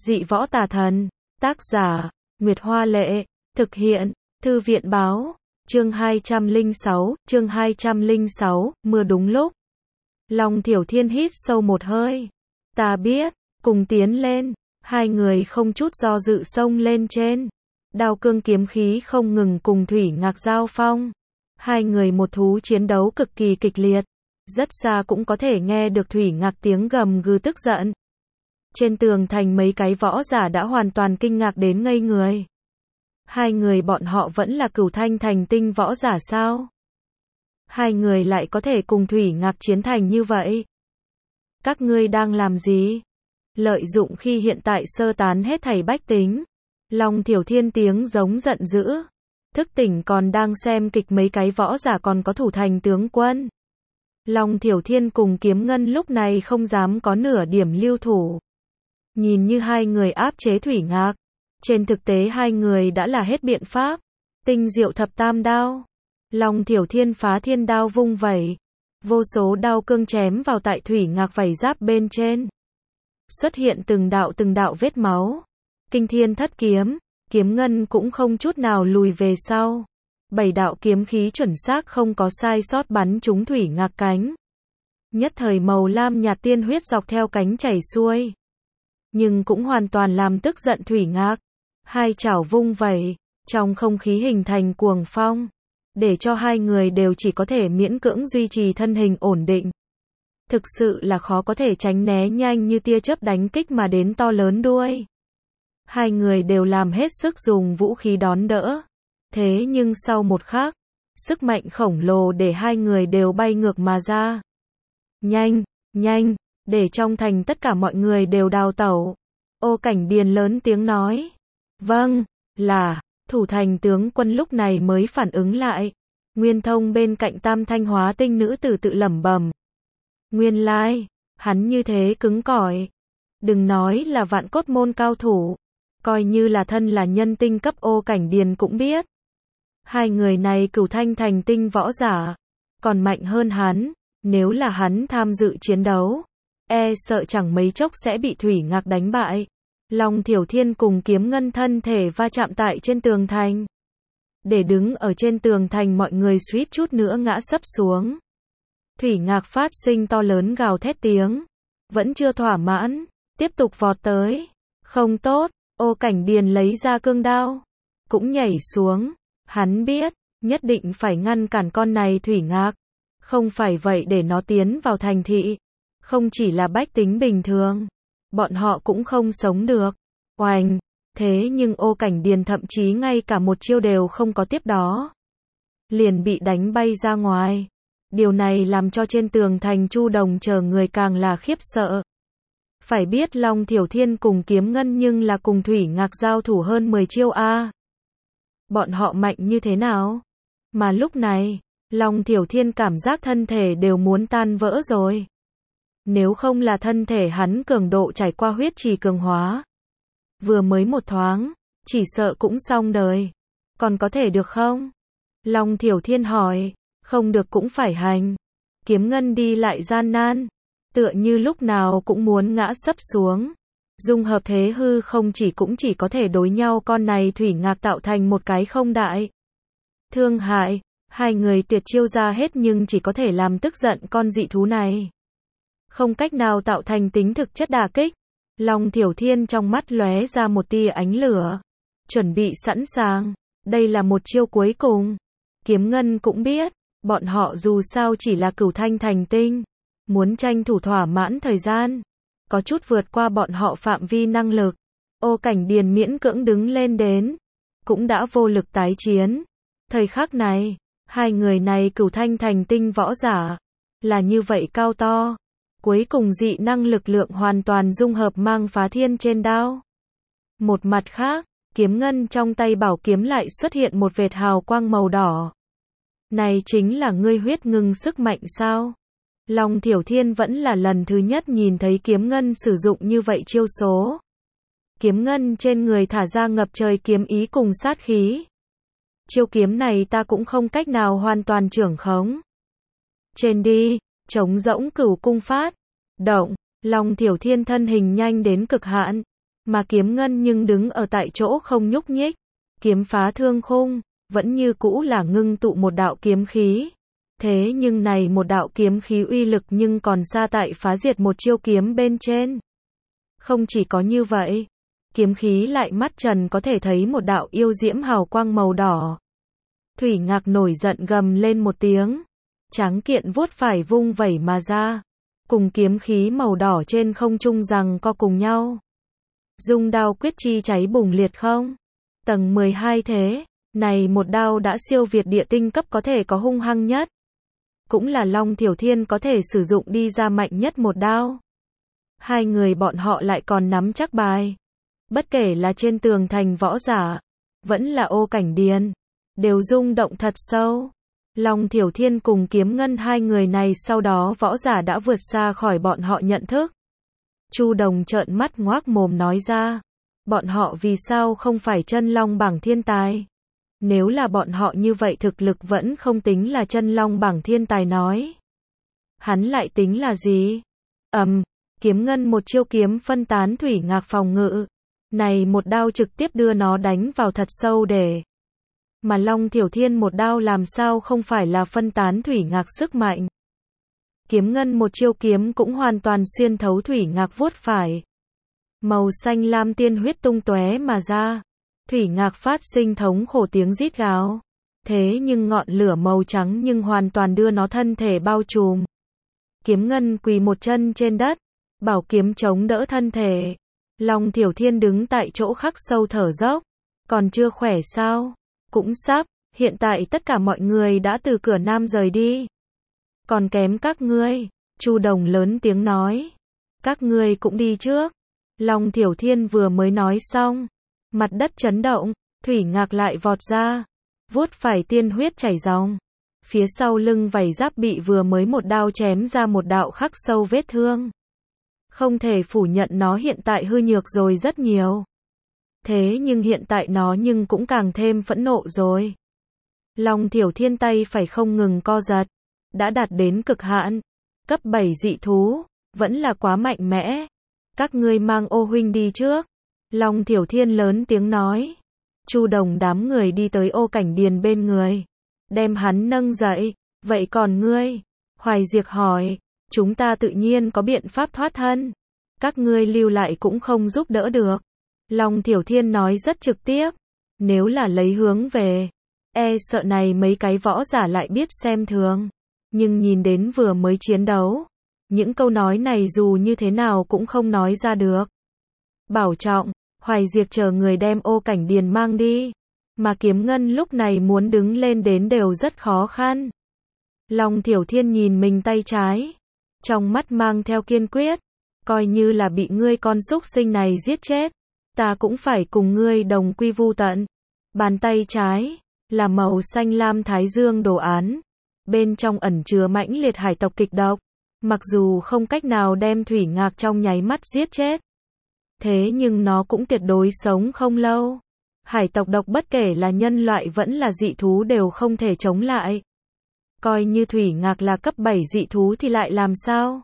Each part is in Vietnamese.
Dị võ tà thần. Tác giả, Nguyệt Hoa Lệ. Thực hiện, Thư viện Báo. Chương 206, mưa đúng lúc. Long Thiểu Thiên hít sâu một hơi. Ta biết, cùng tiến lên. Hai người không chút do dự xông lên trên. Đao cương kiếm khí không ngừng cùng Thủy Ngạc giao phong. Hai người một thú chiến đấu cực kỳ kịch liệt. Rất xa cũng có thể nghe được Thủy Ngạc tiếng gầm gừ tức giận. Trên tường thành mấy cái võ giả đã hoàn toàn kinh ngạc đến ngây người. Hai người bọn họ vẫn là Cửu Thanh thành tinh võ giả sao? Hai người lại có thể cùng Thủy Ngạc chiến thành như vậy? Các ngươi đang làm gì? Lợi dụng khi hiện tại sơ tán hết thảy bách tính. Long Thiểu Thiên tiếng giống giận dữ. Thức tỉnh còn đang xem kịch mấy cái võ giả còn có thủ thành tướng quân. Long Thiểu Thiên cùng Kiếm Ngân lúc này không dám có nửa điểm lưu thủ. Nhìn như hai người áp chế Thủy Ngạc. Trên thực tế hai người đã là hết biện pháp. Tinh diệu thập tam đao. Long Thiểu Thiên phá thiên đao vung vẩy. Vô số đao cương chém vào tại Thủy Ngạc vảy giáp bên trên. Xuất hiện từng đạo vết máu. Kinh thiên thất kiếm. Kiếm Ngân cũng không chút nào lùi về sau. 7 đạo kiếm khí chuẩn xác không có sai sót bắn trúng Thủy Ngạc cánh. Nhất thời màu lam nhạt tiên huyết dọc theo cánh chảy xuôi. Nhưng cũng hoàn toàn làm tức giận Thủy Ngạc. Hai chảo vung vẩy, trong không khí hình thành cuồng phong. Để cho hai người đều chỉ có thể miễn cưỡng duy trì thân hình ổn định. Thực sự là khó có thể tránh né nhanh như tia chớp đánh kích mà đến to lớn đuôi. Hai người đều làm hết sức dùng vũ khí đón đỡ. Thế nhưng sau một khắc, sức mạnh khổng lồ để hai người đều bay ngược mà ra. Nhanh, nhanh, để trong thành tất cả mọi người đều đào tẩu. Ô Cảnh Điền lớn tiếng nói. Vâng, là, thủ thành tướng quân lúc này mới phản ứng lại. Nguyên Thông bên cạnh Tam Thanh hóa tinh nữ tử tự lẩm bẩm. Nguyên lai, hắn như thế cứng cỏi. Đừng nói là vạn cốt môn cao thủ. Coi như là thân là nhân tinh cấp Ô Cảnh Điền cũng biết. Hai người này Cửu Thanh thành tinh võ giả. Còn mạnh hơn hắn. Nếu là hắn tham dự chiến đấu. E sợ chẳng mấy chốc sẽ bị Thủy Ngạc đánh bại. Long Thiểu Thiên cùng Kiếm Ngân thân thể va chạm tại trên tường thành. Để đứng ở trên tường thành mọi người suýt chút nữa ngã sấp xuống. Thủy Ngạc phát sinh to lớn gào thét tiếng. Vẫn chưa thỏa mãn. Tiếp tục vọt tới. Không tốt. Ô Cảnh Điền lấy ra cương đao. Cũng nhảy xuống. Hắn biết. Nhất định phải ngăn cản con này Thủy Ngạc. Không phải vậy để nó tiến vào thành thị. Không chỉ là bách tính bình thường. Bọn họ cũng không sống được. Oành. Thế nhưng Ô Cảnh Điền thậm chí ngay cả một chiêu đều không có tiếp đó. Liền bị đánh bay ra ngoài. Điều này làm cho trên tường thành Chu Đồng chờ người càng là khiếp sợ. Phải biết Long Thiểu Thiên cùng Kiếm Ngân nhưng là cùng Thủy Ngạc giao thủ hơn 10 chiêu a. Bọn họ mạnh như thế nào? Mà lúc này, Long Thiểu Thiên cảm giác thân thể đều muốn tan vỡ rồi. Nếu không là thân thể hắn cường độ trải qua huyết trì cường hóa. Vừa mới một thoáng, chỉ sợ cũng xong đời. Còn có thể được không? Long Thiểu Thiên hỏi. Không được cũng phải hành. Kiếm Ngân đi lại gian nan. Tựa như lúc nào cũng muốn ngã sấp xuống. Dung hợp thế hư không cũng chỉ có thể đối nhau con này Thủy Ngạc tạo thành một cái không đại. Thương hại. Hai người tuyệt chiêu ra hết nhưng chỉ có thể làm tức giận con dị thú này. Không cách nào tạo thành tính thực chất đả kích. Long Thiểu Thiên trong mắt lóe ra một tia ánh lửa. Chuẩn bị sẵn sàng. Đây là một chiêu cuối cùng. Kiếm Ngân cũng biết. Bọn họ dù sao chỉ là Cửu Thanh thành tinh. Muốn tranh thủ thỏa mãn thời gian. Có chút vượt qua bọn họ phạm vi năng lực. Ô Cảnh Điền miễn cưỡng đứng lên đến. Cũng đã vô lực tái chiến. Thời khắc này. Hai người này Cửu Thanh thành tinh võ giả. Là như vậy cao to. Cuối cùng dị năng lực lượng hoàn toàn dung hợp mang phá thiên trên đao. Một mặt khác, Kiếm Ngân trong tay bảo kiếm lại xuất hiện một vệt hào quang màu đỏ. Này chính là ngươi huyết ngưng sức mạnh sao? Long Thiểu Thiên vẫn là lần thứ nhất nhìn thấy Kiếm Ngân sử dụng như vậy chiêu số. Kiếm Ngân trên người thả ra ngập trời kiếm ý cùng sát khí. Chiêu kiếm này ta cũng không cách nào hoàn toàn trưởng khống. Trên đi. Trống rỗng Cửu cung phát. Động. Long Thiểu Thiên thân hình nhanh đến cực hạn. Mà Kiếm Ngân nhưng đứng ở tại chỗ không nhúc nhích. Kiếm phá thương khung, vẫn như cũ là ngưng tụ một đạo kiếm khí. Thế nhưng này một đạo kiếm khí uy lực nhưng còn xa tại phá diệt một chiêu kiếm bên trên. Không chỉ có như vậy, kiếm khí lại mắt trần có thể thấy một đạo yêu diễm hào quang màu đỏ. Thủy Ngạc nổi giận gầm lên một tiếng, tráng kiện vuốt phải vung vẩy mà ra, cùng kiếm khí màu đỏ trên không trung giằng co cùng nhau. Dung đao quyết chi cháy bùng liệt không? Tầng 12 thế, này một đao đã siêu việt địa tinh cấp có thể có hung hăng nhất. Cũng là Long Thiểu Thiên có thể sử dụng đi ra mạnh nhất một đao. Hai người bọn họ lại còn nắm chắc bài. Bất kể là trên tường thành võ giả, vẫn là ô cảnh điền, đều rung động thật sâu. Long Thiểu Thiên cùng Kiếm Ngân hai người này sau đó võ giả đã vượt xa khỏi bọn họ nhận thức. Chu Đồng trợn mắt ngoác mồm nói ra, bọn họ vì sao không phải chân long bảng thiên tài? Nếu là bọn họ như vậy thực lực vẫn không tính là chân long bảng thiên tài nói. Hắn lại tính là gì? Kiếm Ngân một chiêu kiếm phân tán Thủy Ngạc phòng ngự. Này một đao trực tiếp đưa nó đánh vào thật sâu để. Mà Long Thiểu Thiên một đao làm sao không phải là phân tán Thủy Ngạc sức mạnh. Kiếm Ngân một chiêu kiếm cũng hoàn toàn xuyên thấu Thủy Ngạc vuốt phải. Màu xanh lam tiên huyết tung tóe mà ra. Thủy Ngạc phát sinh thống khổ tiếng rít gào. Thế nhưng ngọn lửa màu trắng nhưng hoàn toàn đưa nó thân thể bao trùm. Kiếm Ngân quỳ một chân trên đất, bảo kiếm chống đỡ thân thể. Long Thiểu Thiên đứng tại chỗ khắc sâu thở dốc. Còn chưa khỏe sao? Cũng sắp, hiện tại tất cả mọi người đã từ cửa nam rời đi. Còn kém các ngươi, Chu Đồng lớn tiếng nói. Các ngươi cũng đi trước. Long Thiểu Thiên vừa mới nói xong, mặt đất chấn động, Thủy Ngạc lại vọt ra, vuốt phải tiên huyết chảy ròng. Phía sau lưng vảy giáp bị vừa mới một đao chém ra một đạo khắc sâu vết thương. Không thể phủ nhận nó hiện tại hư nhược rồi rất nhiều. Thế nhưng hiện tại nó nhưng cũng càng thêm phẫn nộ rồi. Long Thiểu Thiên tay phải không ngừng co giật, đã đạt đến cực hạn. Cấp 7 dị thú, vẫn là quá mạnh mẽ. Các ngươi mang ô huynh đi trước. Long Thiểu Thiên lớn tiếng nói. Chu Đồng đám người đi tới ô cảnh điền bên người, đem hắn nâng dậy. Vậy còn ngươi? Hoài Diệc hỏi. Chúng ta tự nhiên có biện pháp thoát thân. Các ngươi lưu lại cũng không giúp đỡ được. Long Thiểu Thiên nói rất trực tiếp. Nếu là lấy hướng về, sợ này mấy cái võ giả lại biết xem thường. Nhưng nhìn đến vừa mới chiến đấu, những câu nói này dù như thế nào cũng không nói ra được. Bảo trọng, Hoài Diệc chờ người đem ô cảnh điền mang đi. Mà Kiếm Ngân lúc này muốn đứng lên đến đều rất khó khăn. Long Thiểu Thiên nhìn mình tay trái, trong mắt mang theo kiên quyết. Coi như là bị ngươi con súc sinh này giết chết, ta cũng phải cùng ngươi đồng quy vu tận. Bàn tay trái là màu xanh lam thái dương đồ án, bên trong ẩn chứa mãnh liệt hải tộc kịch độc. Mặc dù không cách nào đem Thủy Ngạc trong nháy mắt giết chết, thế nhưng nó cũng tuyệt đối sống không lâu. Hải tộc độc bất kể là nhân loại vẫn là dị thú đều không thể chống lại. Coi như Thủy Ngạc là cấp 7 dị thú thì lại làm sao?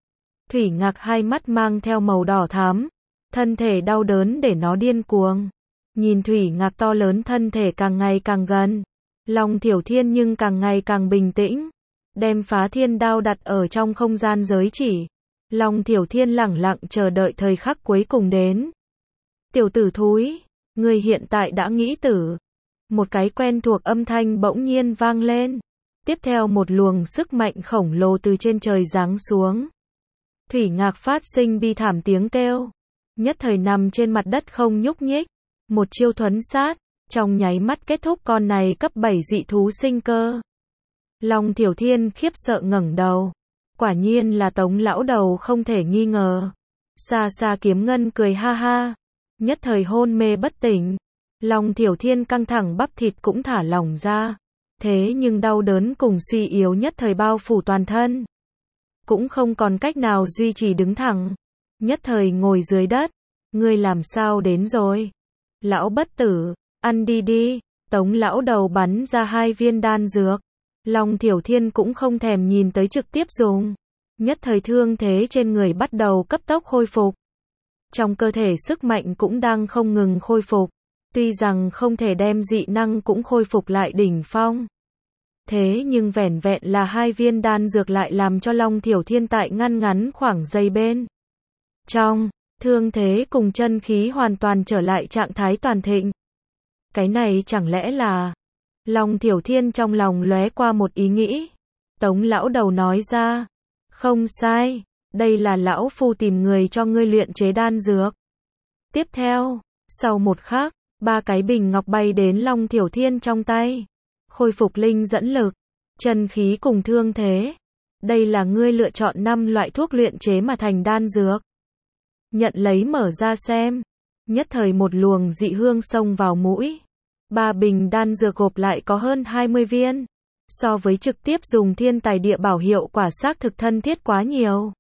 Thủy Ngạc hai mắt mang theo màu đỏ thắm, thân thể đau đớn để nó điên cuồng. Nhìn Thủy Ngạc to lớn thân thể càng ngày càng gần, Long Thiểu Thiên nhưng càng ngày càng bình tĩnh, đem phá thiên đao đặt ở trong không gian giới chỉ. Long Thiểu Thiên lẳng lặng chờ đợi thời khắc cuối cùng đến. Tiểu tử thúi, ngươi hiện tại đã nghĩ tử. Một cái quen thuộc âm thanh bỗng nhiên vang lên. Tiếp theo một luồng sức mạnh khổng lồ từ trên trời giáng xuống. Thủy Ngạc phát sinh bi thảm tiếng kêu, nhất thời nằm trên mặt đất không nhúc nhích. Một chiêu thuấn sát, trong nháy mắt kết thúc con này cấp 7 dị thú sinh cơ. Long Thiểu Thiên khiếp sợ ngẩng đầu. Quả nhiên là Tống lão đầu không thể nghi ngờ. Xa xa Kiếm Ngân cười ha ha, nhất thời hôn mê bất tỉnh. Long Thiểu Thiên căng thẳng bắp thịt cũng thả lỏng ra. Thế nhưng đau đớn cùng suy yếu nhất thời bao phủ toàn thân. Cũng không còn cách nào duy trì đứng thẳng. Nhất thời ngồi dưới đất. Ngươi làm sao đến rồi? Lão bất tử, ăn đi đi. Tống lão đầu bắn ra 2 viên đan dược. Long Thiểu Thiên cũng không thèm nhìn tới trực tiếp dùng. Nhất thời thương thế trên người bắt đầu cấp tốc khôi phục. Trong cơ thể sức mạnh cũng đang không ngừng khôi phục. Tuy rằng không thể đem dị năng cũng khôi phục lại đỉnh phong. Thế nhưng vẻn vẹn là 2 viên đan dược lại làm cho Long Thiểu Thiên tại ngắn khoảng giây bên trong, thương thế cùng chân khí hoàn toàn trở lại trạng thái toàn thịnh. Cái này chẳng lẽ là... Long Thiểu Thiên trong lòng lóe qua một ý nghĩ. Tống lão đầu nói ra. Không sai, đây là lão phu tìm người cho ngươi luyện chế đan dược. Tiếp theo, sau một khắc, 3 cái bình ngọc bay đến Long Thiểu Thiên trong tay. Khôi phục linh dẫn lực, chân khí cùng thương thế. Đây là ngươi lựa chọn 5 loại thuốc luyện chế mà thành đan dược. Nhận lấy mở ra xem. Nhất thời một luồng dị hương xông vào mũi. 3 bình đan dược gộp lại có hơn 20 viên. So với trực tiếp dùng thiên tài địa bảo hiệu quả xác thực thân thiết quá nhiều.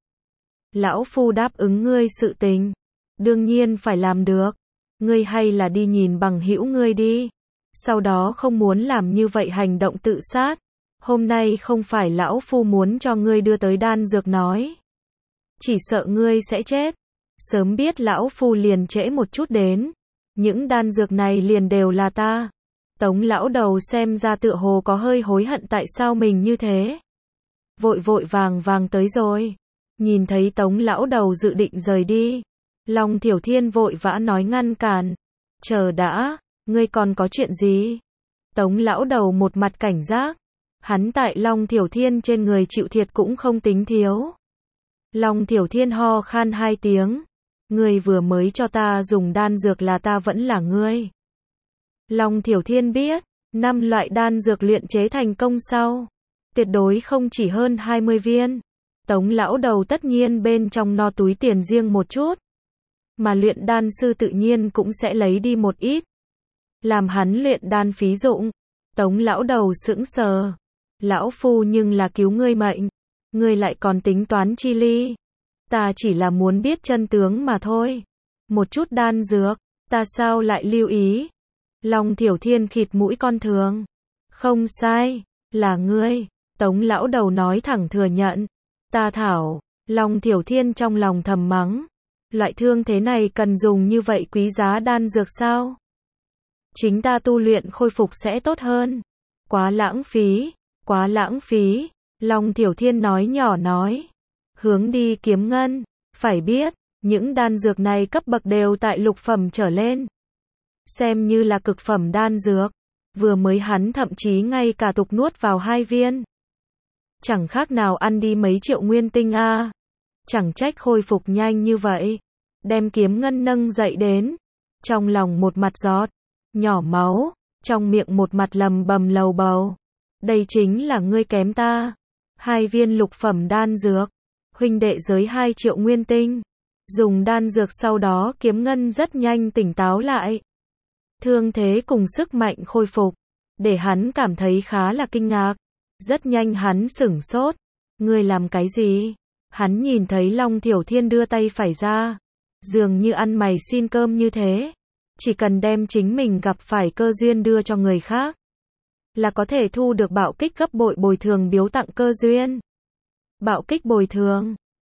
Lão phu đáp ứng ngươi sự tình. Đương nhiên phải làm được. Ngươi hay là đi nhìn bằng hữu ngươi đi. Sau đó không muốn làm như vậy hành động tự sát. Hôm nay không phải lão phu muốn cho ngươi đưa tới đan dược nói. Chỉ sợ ngươi sẽ chết. Sớm biết lão phu liền trễ một chút đến. Những đan dược này liền đều là ta. Tống lão đầu xem ra tựa hồ có hơi hối hận tại sao mình như thế. Vội vàng tới rồi. Nhìn thấy Tống lão đầu dự định rời đi. Long Thiểu Thiên vội vã nói ngăn cản. Chờ đã, ngươi còn có chuyện gì? Tống lão đầu một mặt cảnh giác. Hắn tại Long Thiểu Thiên trên người chịu thiệt cũng không tính thiếu. Long Thiểu Thiên ho khan 2 tiếng. Ngươi vừa mới cho ta dùng đan dược là ta vẫn là ngươi. Long Thiểu Thiên biết, 5 loại đan dược luyện chế thành công sau. Tuyệt đối không chỉ hơn 20 viên. Tống lão đầu tất nhiên bên trong no túi tiền riêng một chút. Mà luyện đan sư tự nhiên cũng sẽ lấy đi một ít. Làm hắn luyện đan phí dụng. Tống lão đầu sững sờ. Lão phu nhưng là cứu ngươi mệnh. Ngươi lại còn tính toán chi ly. Ta chỉ là muốn biết chân tướng mà thôi. Một chút đan dược, ta sao lại lưu ý. Long Thiểu Thiên khịt mũi con thường. Không sai, là ngươi. Tống lão đầu nói thẳng thừa nhận. Ta thảo, Long Thiểu Thiên trong lòng thầm mắng. Loại thương thế này cần dùng như vậy quý giá đan dược sao? Chính ta tu luyện khôi phục sẽ tốt hơn. Quá lãng phí, quá lãng phí. Long Thiểu Thiên nói nhỏ nói. Hướng đi kiếm ngân. Phải biết, những đan dược này cấp bậc đều tại lục phẩm trở lên. Xem như là cực phẩm đan dược. Vừa mới hắn thậm chí ngay cả tục nuốt vào 2 viên. Chẳng khác nào ăn đi mấy triệu nguyên tinh a. Chẳng trách khôi phục nhanh như vậy. Đem kiếm ngân nâng dậy đến. Trong lòng một mặt giọt. Nhỏ máu. Trong miệng một mặt lầm bầm lầu bầu. Đây chính là ngươi kém ta. 2 viên lục phẩm đan dược. Huynh đệ giới 2 triệu nguyên tinh. Dùng đan dược sau đó kiếm ngân rất nhanh tỉnh táo lại. Thương thế cùng sức mạnh khôi phục. Để hắn cảm thấy khá là kinh ngạc. Rất nhanh hắn sửng sốt. Ngươi làm cái gì? Hắn nhìn thấy Long Thiểu Thiên đưa tay phải ra. Dường như ăn mày xin cơm như thế. Chỉ cần đem chính mình gặp phải cơ duyên đưa cho người khác. Là có thể thu được bạo kích gấp bội bồi thường biếu tặng cơ duyên. Bạo kích bồi thường.